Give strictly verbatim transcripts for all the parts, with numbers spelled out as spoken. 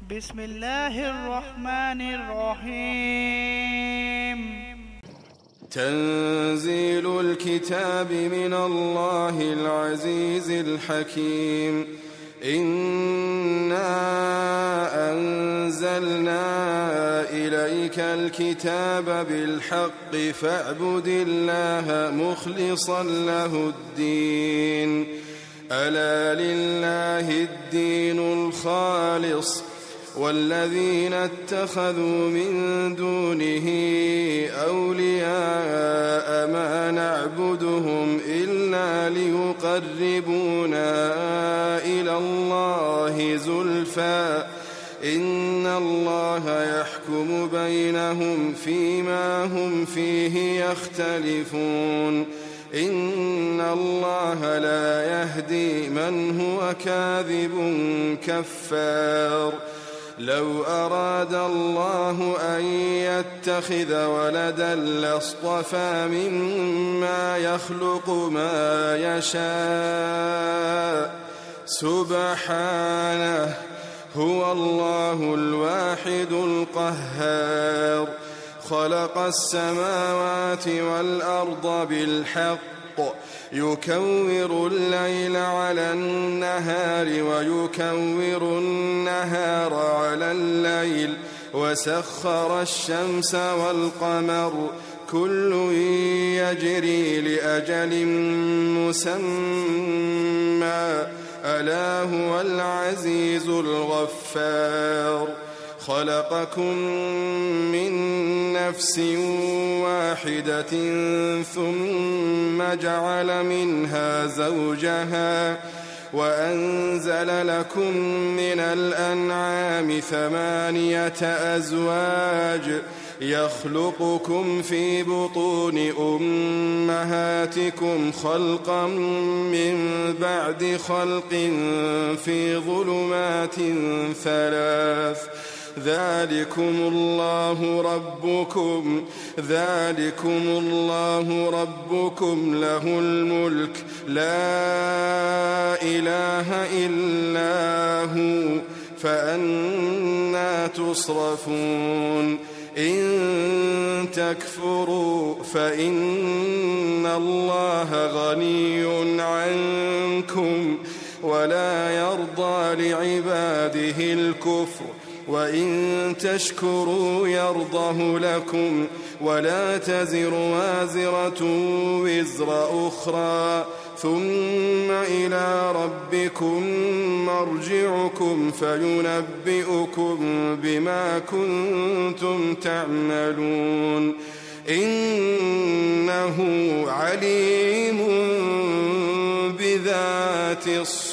بسم الله الرحمن الرحيم. تنزيل الكتاب من الله العزيز الحكيم. إنا أنزلنا إليك الكتاب بالحق فاعبد الله مخلصا له الدين. ألا لله الدين الخالص والذين اتخذوا من دونه أولياء ما نعبدهم إلا ليقربونا إلى الله زلفى إن الله يحكم بينهم فيما هم فيه يختلفون. إن الله لا يهدي من هو كاذب كفار. لو أراد الله أن يتخذ ولدا لاصطفى مما يخلق ما يشاء سبحانه هو الله الواحد القهار. خلق السماوات والأرض بالحق يكور الليل على النهار ويكور النهار على الليل وسخر الشمس والقمر كل يجري لأجل مسمى ألا هو العزيز الغفار. خلقكم من نفس واحدة ثم جعل منها زوجها وأنزل لكم من الأنعام ثمانية أزواج يخلقكم في بطون أمهاتكم خلقا من بعد خلق في ظلمات ثلاث ذلكم الله ربكم ذلكم الله ربكم له الملك لا إله إلا هو فأنى تصرفون. إن تكفروا فإن الله غني عنكم ولا يرضى لعباده الكفر وإن تشكروا يرضه لكم ولا تزر وازرة وزر أخرى ثم إلى ربكم مرجعكم فينبئكم بما كنتم تعملون. إنه عليم بذات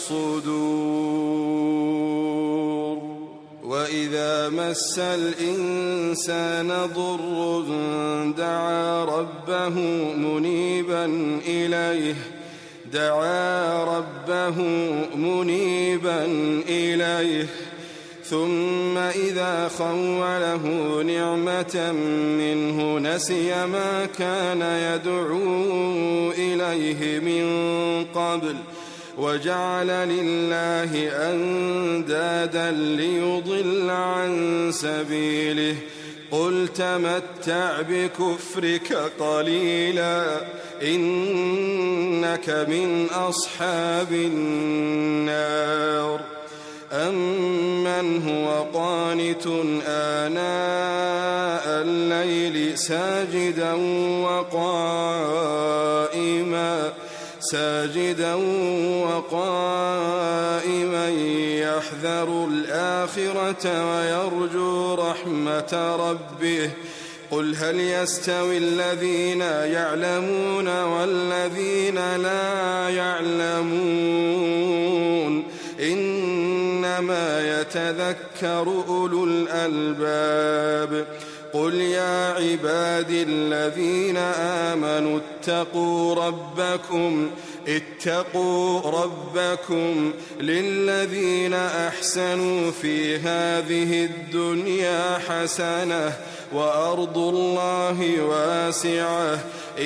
الصدور. وإذا مس الإنسان ضر دعا ربه منيبا إليه دعا ربه منيبا إليه ثم إذا خوله نعمة منه نسي ما كان يدعو إليه من قبل وجعل لله أندادا ليضل عن سبيله. قل تمتع بكفرك قليلا إنك من أصحاب النار. أمن هو قانت آناء الليل ساجدا وقائما ساجدا وقائما يحذر الآخرة ويرجو رحمة ربه. قل هل يستوي الذين يعلمون والذين لا يعلمون إنما يتذكر أولو الألباب. قل يا عبادي الذين آمنوا اتقوا ربكم اتقوا ربكم للذين أحسنوا في هذه الدنيا حسنة وأرض الله واسعة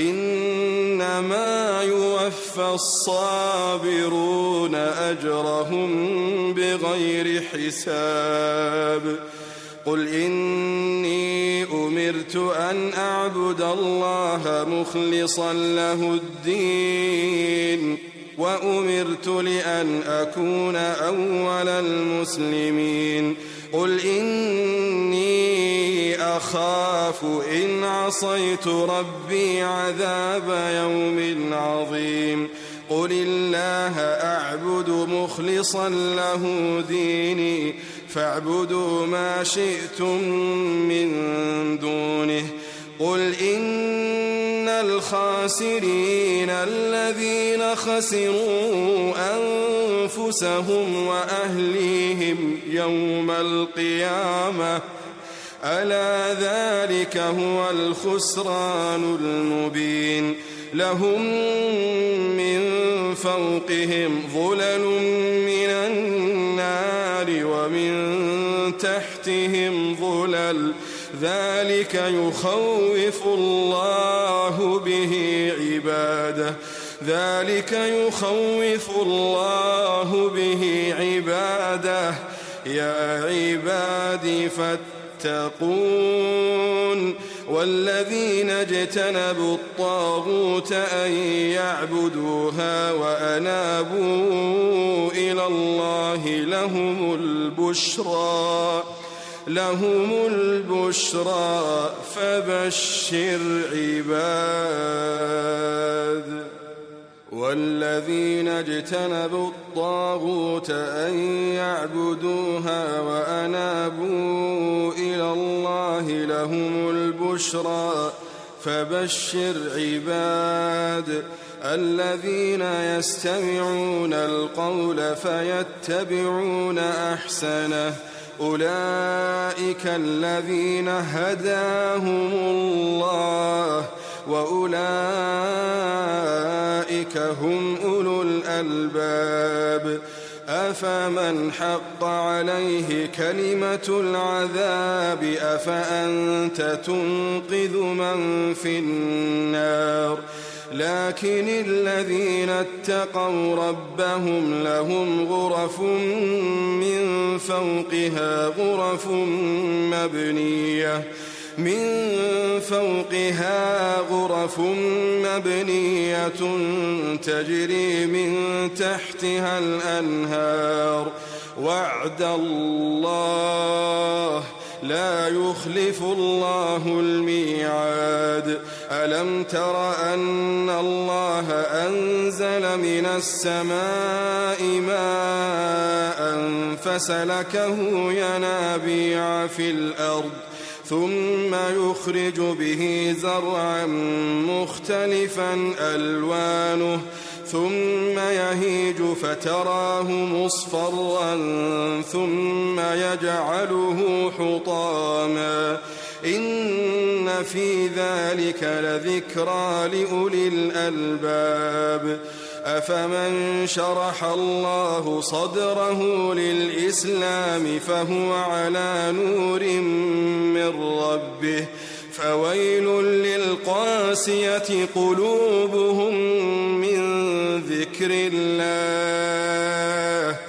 إنما يوفى الصابرون أجرهم بغير حساب قل إني أمرت أن أعبد الله مخلصا له الدين وأمرت لأن أكون أول المسلمين قل إني أخاف إن عصيت ربي عذاب يوم عظيم قل الله أعبد مخلصا له ديني فاعبدوا ما شئتم من دونه قل إن الخاسرين الذين خسروا أنفسهم وأهليهم يوم القيامة ألا ذلك هو الخسران المبين لهم من فوقهم ظلل من النار ومن تحتهم ظلل ذلك يخوف الله به عباده ذلك يخوف الله به عباده يا عبادي فاتقون والذين اجتنبوا الطاغوت أن يعبدوها وأنابوا إلى الله لهم البشرى لهم البشرى فبشر عباد والذين اجتنبوا الطاغوت أن يعبدوها وأنابوا إلى الله لهم البشرى فبشر عباد الذين يستمعون القول فيتبعون أحسنه أولئك الذين هداهم الله وأولئك هم أولو الألباب أفمن حق عليه كلمة العذاب أفأنت تنقذ من في النار لكن الذين اتقوا ربهم لهم غرف من فوقها غرف مبنية من فوقها غرف مبنية تجري من تحتها الأنهار وعد الله لا يخلف الله الميعاد ألم تر أن الله أنزل من السماء ماء فسلكه ينابيع في الأرض ثم يخرج به زرعا مختلفا ألوانه ثم يهيج فتراه مصفرا ثم يجعله حطاما إن في ذلك لذكرى لأولي الألباب أفمن شرح الله صدره للإسلام فهو على نور من ربه فويل للقاسية قلوبهم من ذكر الله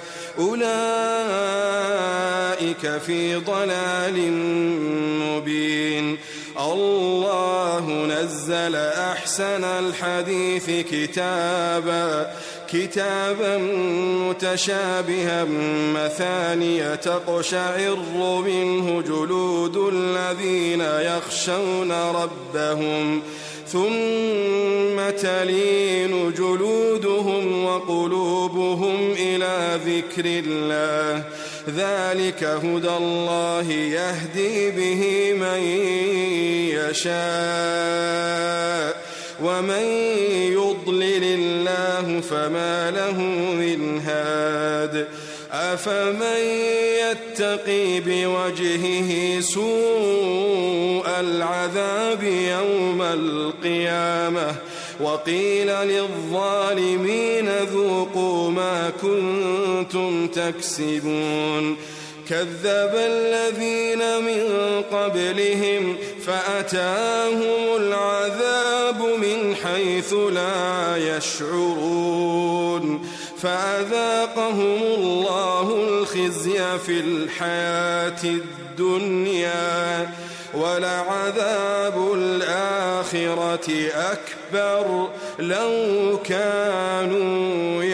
أولئك في ضلال مبين الله نزل أحسن الحديث كتابا كتابا متشابها مثانية تقشعر منه جلود الذين يخشون ربهم ثم تلين جلودهم وقلوبهم إلى ذكر الله ذلك هدى الله يهدي به من يشاء ومن يضلل الله فما له من هاد أفمن يتقي بوجهه سوء العذاب يوم القيامة وقيل للظالمين ذوقوا ما كنتم تكسبون كذب الذين من قبلهم فأتاهم العذاب من حيث لا يشعرون فأذاقهم الله الخزي في الحياة الدنيا ولعذاب الآخرة أكبر لو كانوا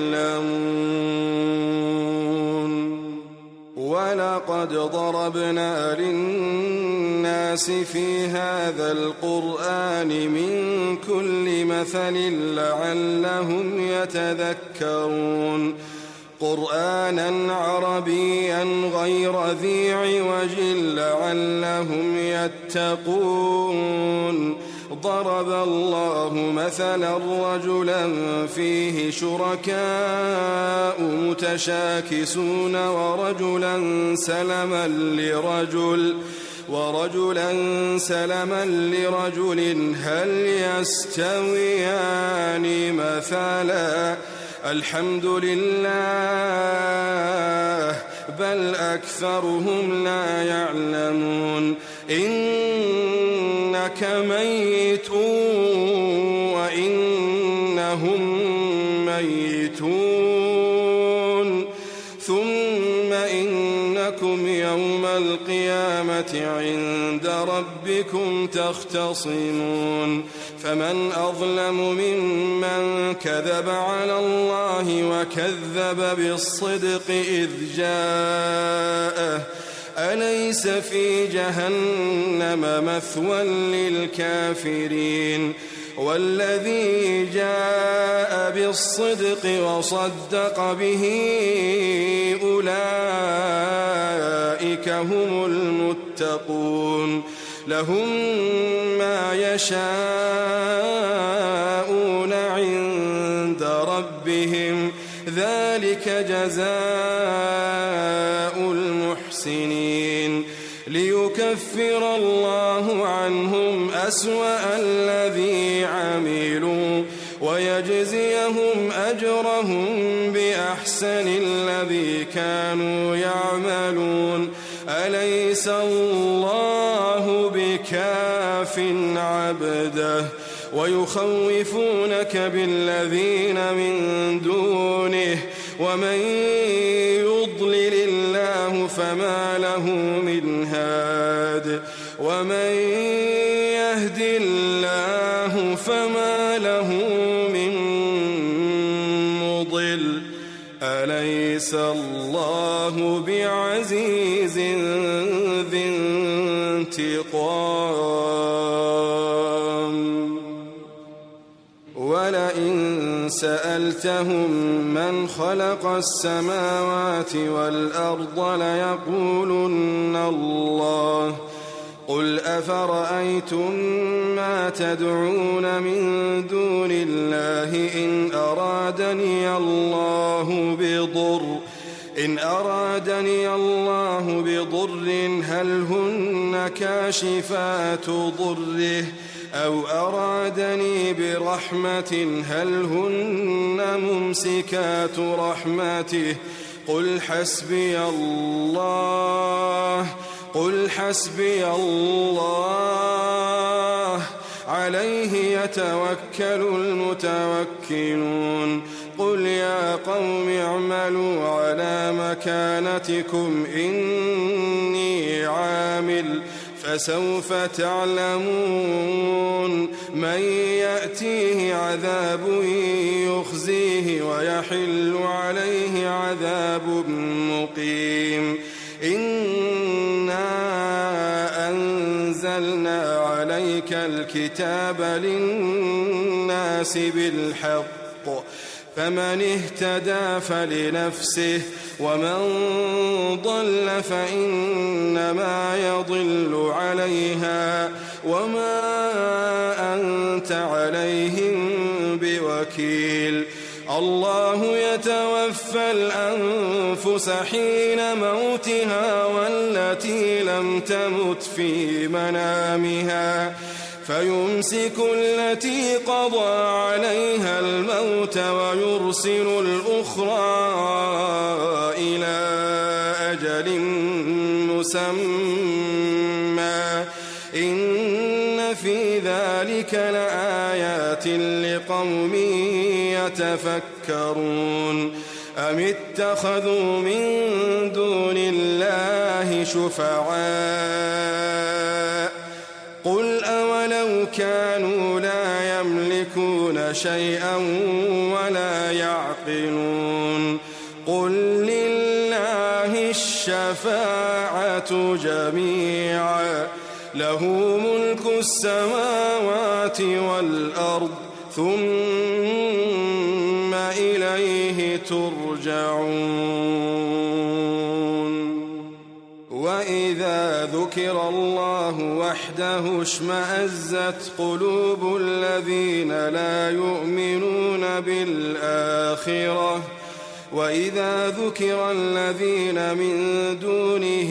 يعلمون ولقد ضربنا للناس في هذا القرآن من كل مثل لعلهم يتذكرون قرآنا عربيا غير ذي عوج لعلهم يتقون ضرب الله مثلا رجلا فيه شركاء متشاكسون ورجلا سلما لرجل ورجلا سلما لرجل هل يستويان مثلا الحمد لله بل أكثرهم لا يعلمون إنك ميت وإنهم ميتون ثم إنكم يوم القيامة عند ربكم تختصمون فمن أظلم ممن كذب على الله وكذب بالصدق إذ جاءه أليس في جهنم مثوى للكافرين والذي جاء بالصدق وصدق به أولئك هم المتقون لهم ما يشاءون عند ربهم ذلك جزاء المحسنين ليكفر الله عنهم أسوأ الذي عملوا ويجزيهم أجرهم بأحسن الذي كانوا يعملون أليس الله بكاف عبده ويخوفونك بالذين من دونه ومن يضلل الله فما له من هاد ومن يهد الله فما له من مضل أليس الله بعزيز ذي انتقام ولئن سألتهم من خلق السماوات والأرض ليقولن الله قل أفرأيتم ما تدعون من دون الله إن أرادني الله بضر إن أرادني الله بضر هل هن كاشفات ضره أو أرادني برحمة هل هن ممسكات رحمته قل حسبي الله قل حسبي الله عليه يتوكل المتوكلون قل يا قوم اعملوا على مكانتكم إني عامل فسوف تعلمون من يأتيه عذاب يخزيه ويحل عليه عذاب مقيم إنا أنزلنا عليك الكتاب للناس بالحق فمن اهتدى فلنفسه ومن ضل فإنما يضل عليها وما أنت عليهم بوكيل الله يتوفى الأنفس حين موتها والتي لم تمت في منامها فيمسك التي قضى عليها الموت ويرسل الأخرى إلى أجل مسمى إن في ذلك لآيات لقوم يتفكرون أم اتخذوا من دون الله شفعاء قل أولو كانوا لا يملكون شيئا ولا يعقلون قل لله الشفاعة جميعا له ملك السماوات والأرض ثم إليه ترجعون وإذا ذكر الله وحده اشمأزت قلوب الذين لا يؤمنون بالآخرة وإذا ذكر الذين من دونه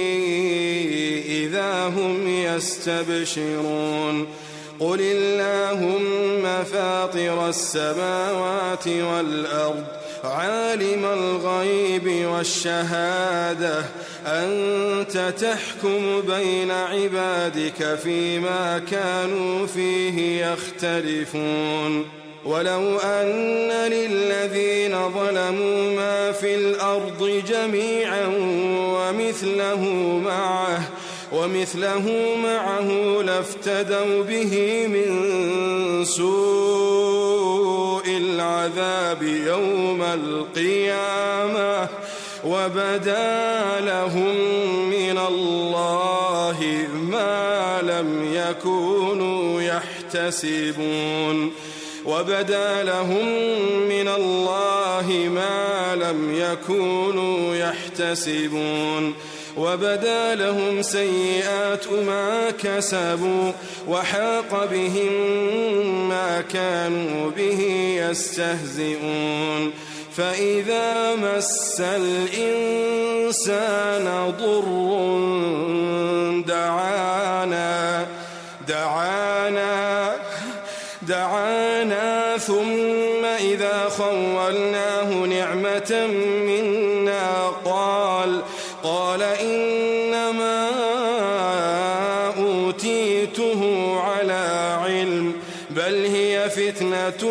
إذا هم يستبشرون قل اللهم فاطر السماوات والأرض عالم الغيب والشهادة أنت تحكم بين عبادك فيما كانوا فيه يختلفون ولو أن للذين ظلموا ما في الأرض جميعا ومثله معه ومثله معه لافتدوا به من سوء العذاب يوم القيامة وبدا لهم من الله ما لم يكونوا يحتسبون وبدا لهم من الله ما لم يكونوا يحتسبون وبدا لهم سيئات ما كسبوا وحاق بهم ما كانوا به يستهزئون فإذا مس الإنسان ضر دعانا دعانا دعانا ثم إذا خولناه نعمة منا قال قال إنما أوتيته على علم بل هي فتنة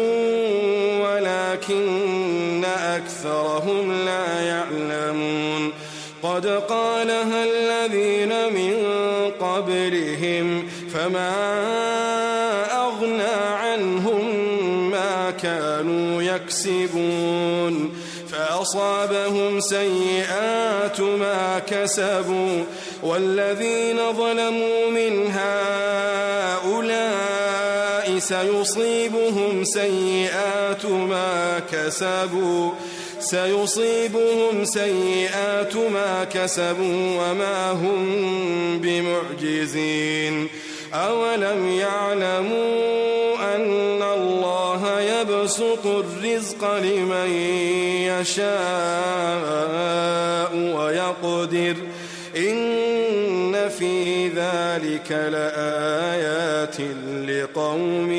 ولكن أكثرهم لا يعلمون قد قالها الذين من قبلهم فما أغنى عنهم ما كانوا يكسبون فأصابهم سيئات ما كسبوا والذين ظلموا من هؤلاء سيصيبهم سيئات ما كسبوا سيصيبهم سيئات ما كسبوا وما هم بمعجزين أولم يعلموا أن الله يبسط الرزق لمن يشاء ويقدر إن في ذلك لآيات لقوم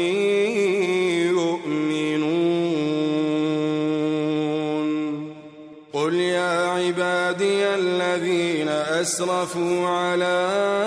يؤمنون قل يا عبادي الذين أسرفوا على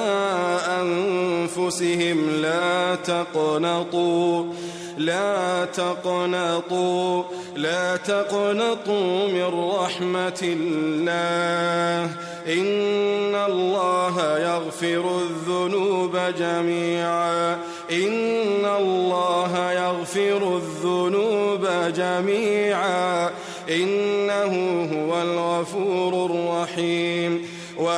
أنفسهم لا تقنطوا لا تقنطوا لا تقنطوا من رحمة الله إن الله يغفر الذنوب جميعا إن الله يغفر الذنوب جميعا إنه هو الغفور الرحيم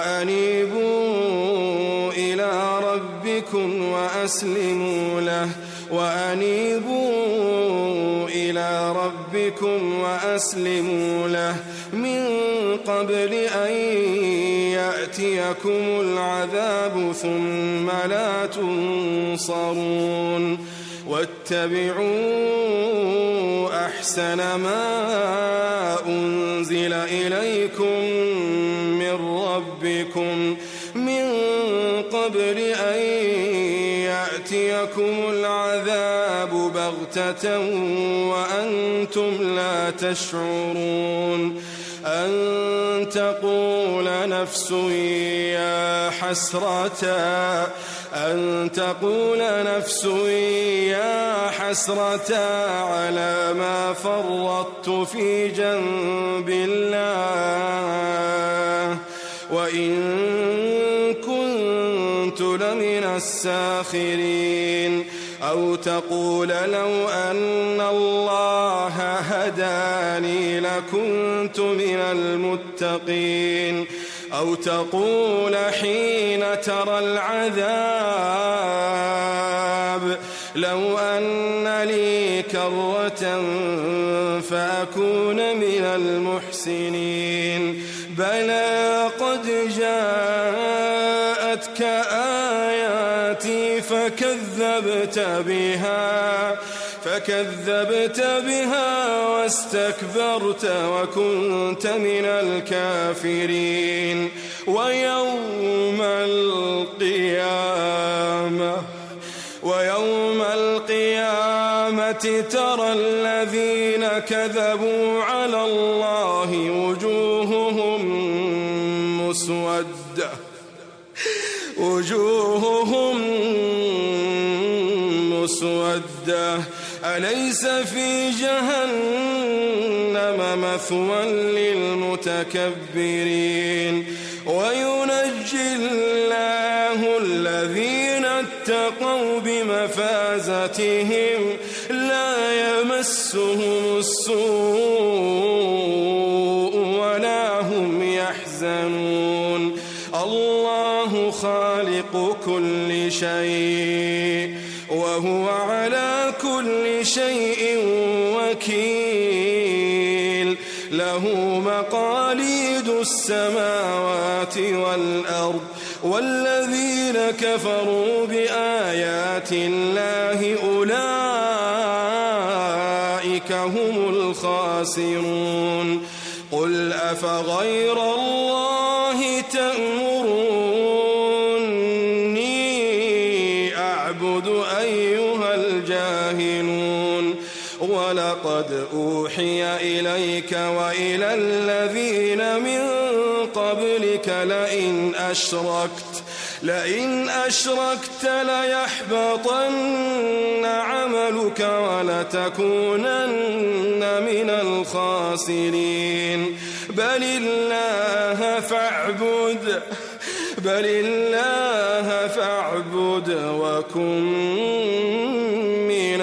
وأنيبوا إلى ربكم وأسلموا له وأنيبوا إلى ربكم وأسلموا له من قبل أن يأتيكم العذاب ثم لا تنصرون واتبعوا أحسن ما أنزل إليكم من ربكم من قبل أن يأتيكم العذاب بغتة وأنتم لا تشعرون أن تقول نفس يا حسرة أن تقول نفس يا حسرة على ما فرطت في جنب الله وإن كنت لمن الساخرين أو تقول لو أن الله هداني لكنت من المتقين أو تقول حين ترى العذاب لو أن لي كرة فأكون من المحسنين بلى قد جاءتك آياتي فكذبت بها فكذبت بها واستكبرت وكنت من الكافرين ويوم القيامة ويوم القيامة ترى الذين كذبوا على الله وجوههم مسودة وجوههم مسودة أليس في جهنم مثوى للمتكبرين وينجي الله الذين اتقوا بمفازتهم لا يمسهم السوء ولا هم يحزنون الله خالق كل شيء وهو على كل شيء وكيل له مقاليد السماوات والأرض والذين كفروا بآيات الله أولئك هم الخاسرون قل أفغير الله تأمروني أعبد أيها الجاهلون ولقد أوحي إليك وإلى الذين من قبلك لئن أشركت لئن أشركت ليحبطن عملك ولتكونن من الخاسرين بل الله فاعبد بل الله فاعبد وكن من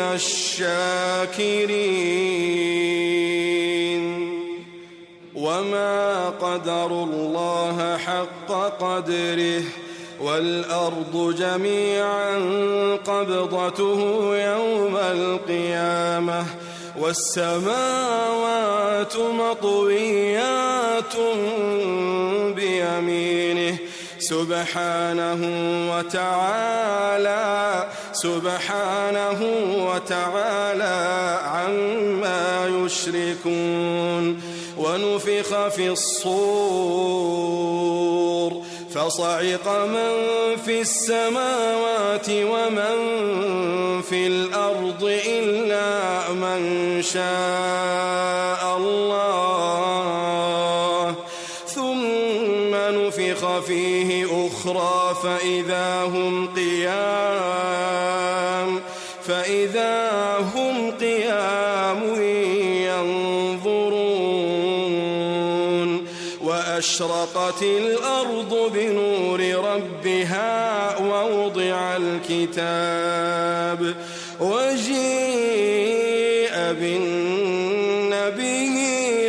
الشاكرين وما قدروا الله حق قدره والأرض جميعا قبضته يوم القيامة والسماوات مطويات بيمينه سبحانه وتعالى سبحانه وتعالى عما يشركون ونفخ في الصور فصعق من في السماوات ومن في الأرض إلا من شاء الله ثم نفخ فيه أخرى فإذا هم قيام فإذا هم قيام ينظرون وأشرقت الأرض بنور ربها ووضع الكتاب وجيء بالنبيين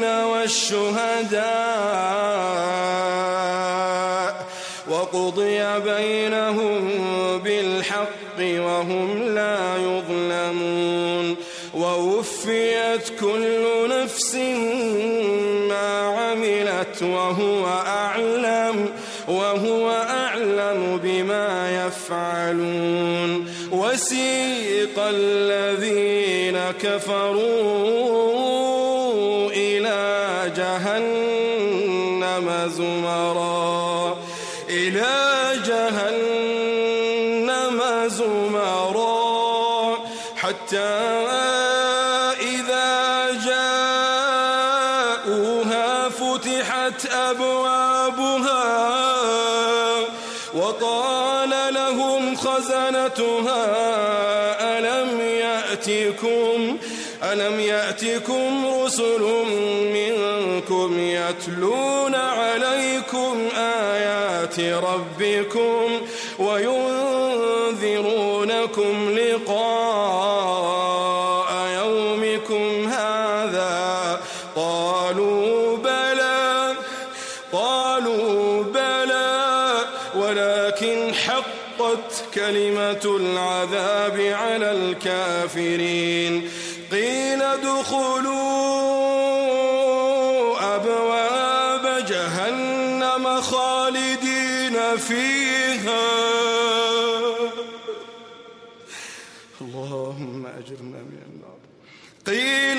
والشهداء وقضي بينهم بالحق وهم لا يظلمون ووفيت كل نفس ما عملت وهو أعلم وهو أعلم بما يفعلون وسيق الذين كفروا إلى جهنم زمرا إلى جهنم زمرا حتى إذا جاءوها فتحت أبوابها وقال لهم خزنتها ألم يأتكم ألم يأتكم رسل منكم يتلون عليكم آيات ربكم وينذرونكم لقاء يومكم هذا؟ قالوا بلى قالوا بلى ولكن حقت كلمة العذاب على الكافرين. قيل ادخلوا أبواب جهنم خالدين فيها. اللهم أجرنا من النار. قيل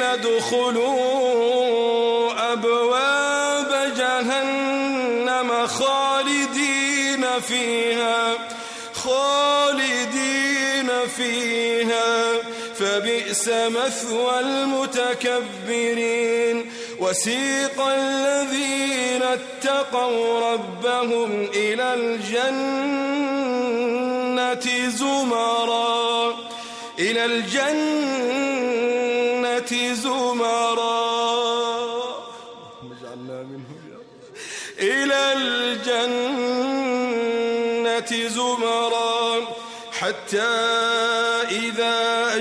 ادخلوا أبواب جهنم خالدين فيها خالدين فيها فبئس مثوى المتكبرين. وسيق الذين اتقوا ربهم إلى الجنة زمرا إلى الجنة زمرا اجعلنا منهم يا رب. إلى الجنة زمرا حتى إذا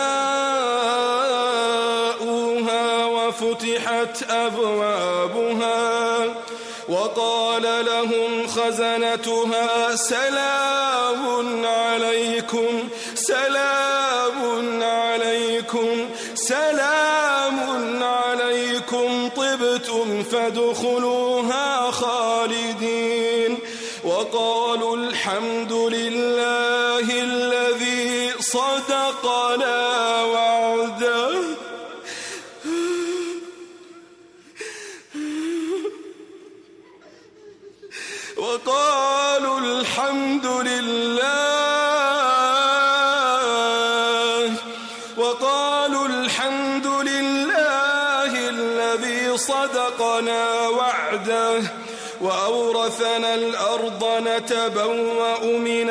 جاءوها وفتحت أبوابها وقال لهم خزنتها سلام عليكم سلام عليكم سلام عليكم طبتم فادخلوها خالدين. وقالوا الحمد لله الذي صدقنا وعده وقالوا الحمد لله وقالوا الحمد لله الذي صدقنا وعده وأورثنا الأرض نتبوأ من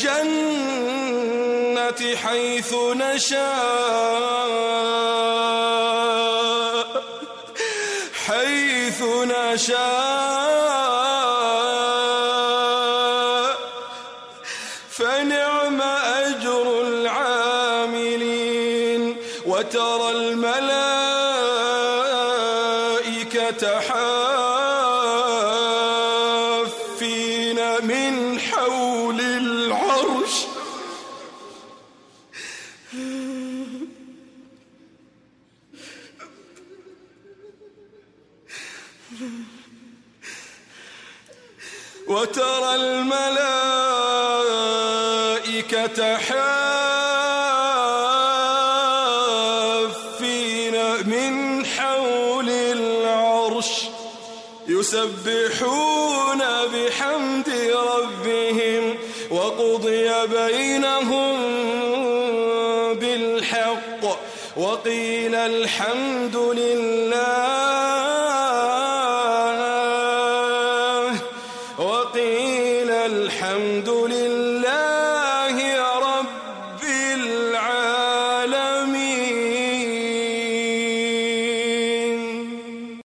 الجنة حيث نشاء حيث نشاء فنعم أجر العاملين. وترى الملائكة حافين من حول العرش وترى الملائكة حافين من حول العرش يسبحون بحمد ربهم وقضي بينهم بالحق وقيل الحمد لله وقيل الحمد لله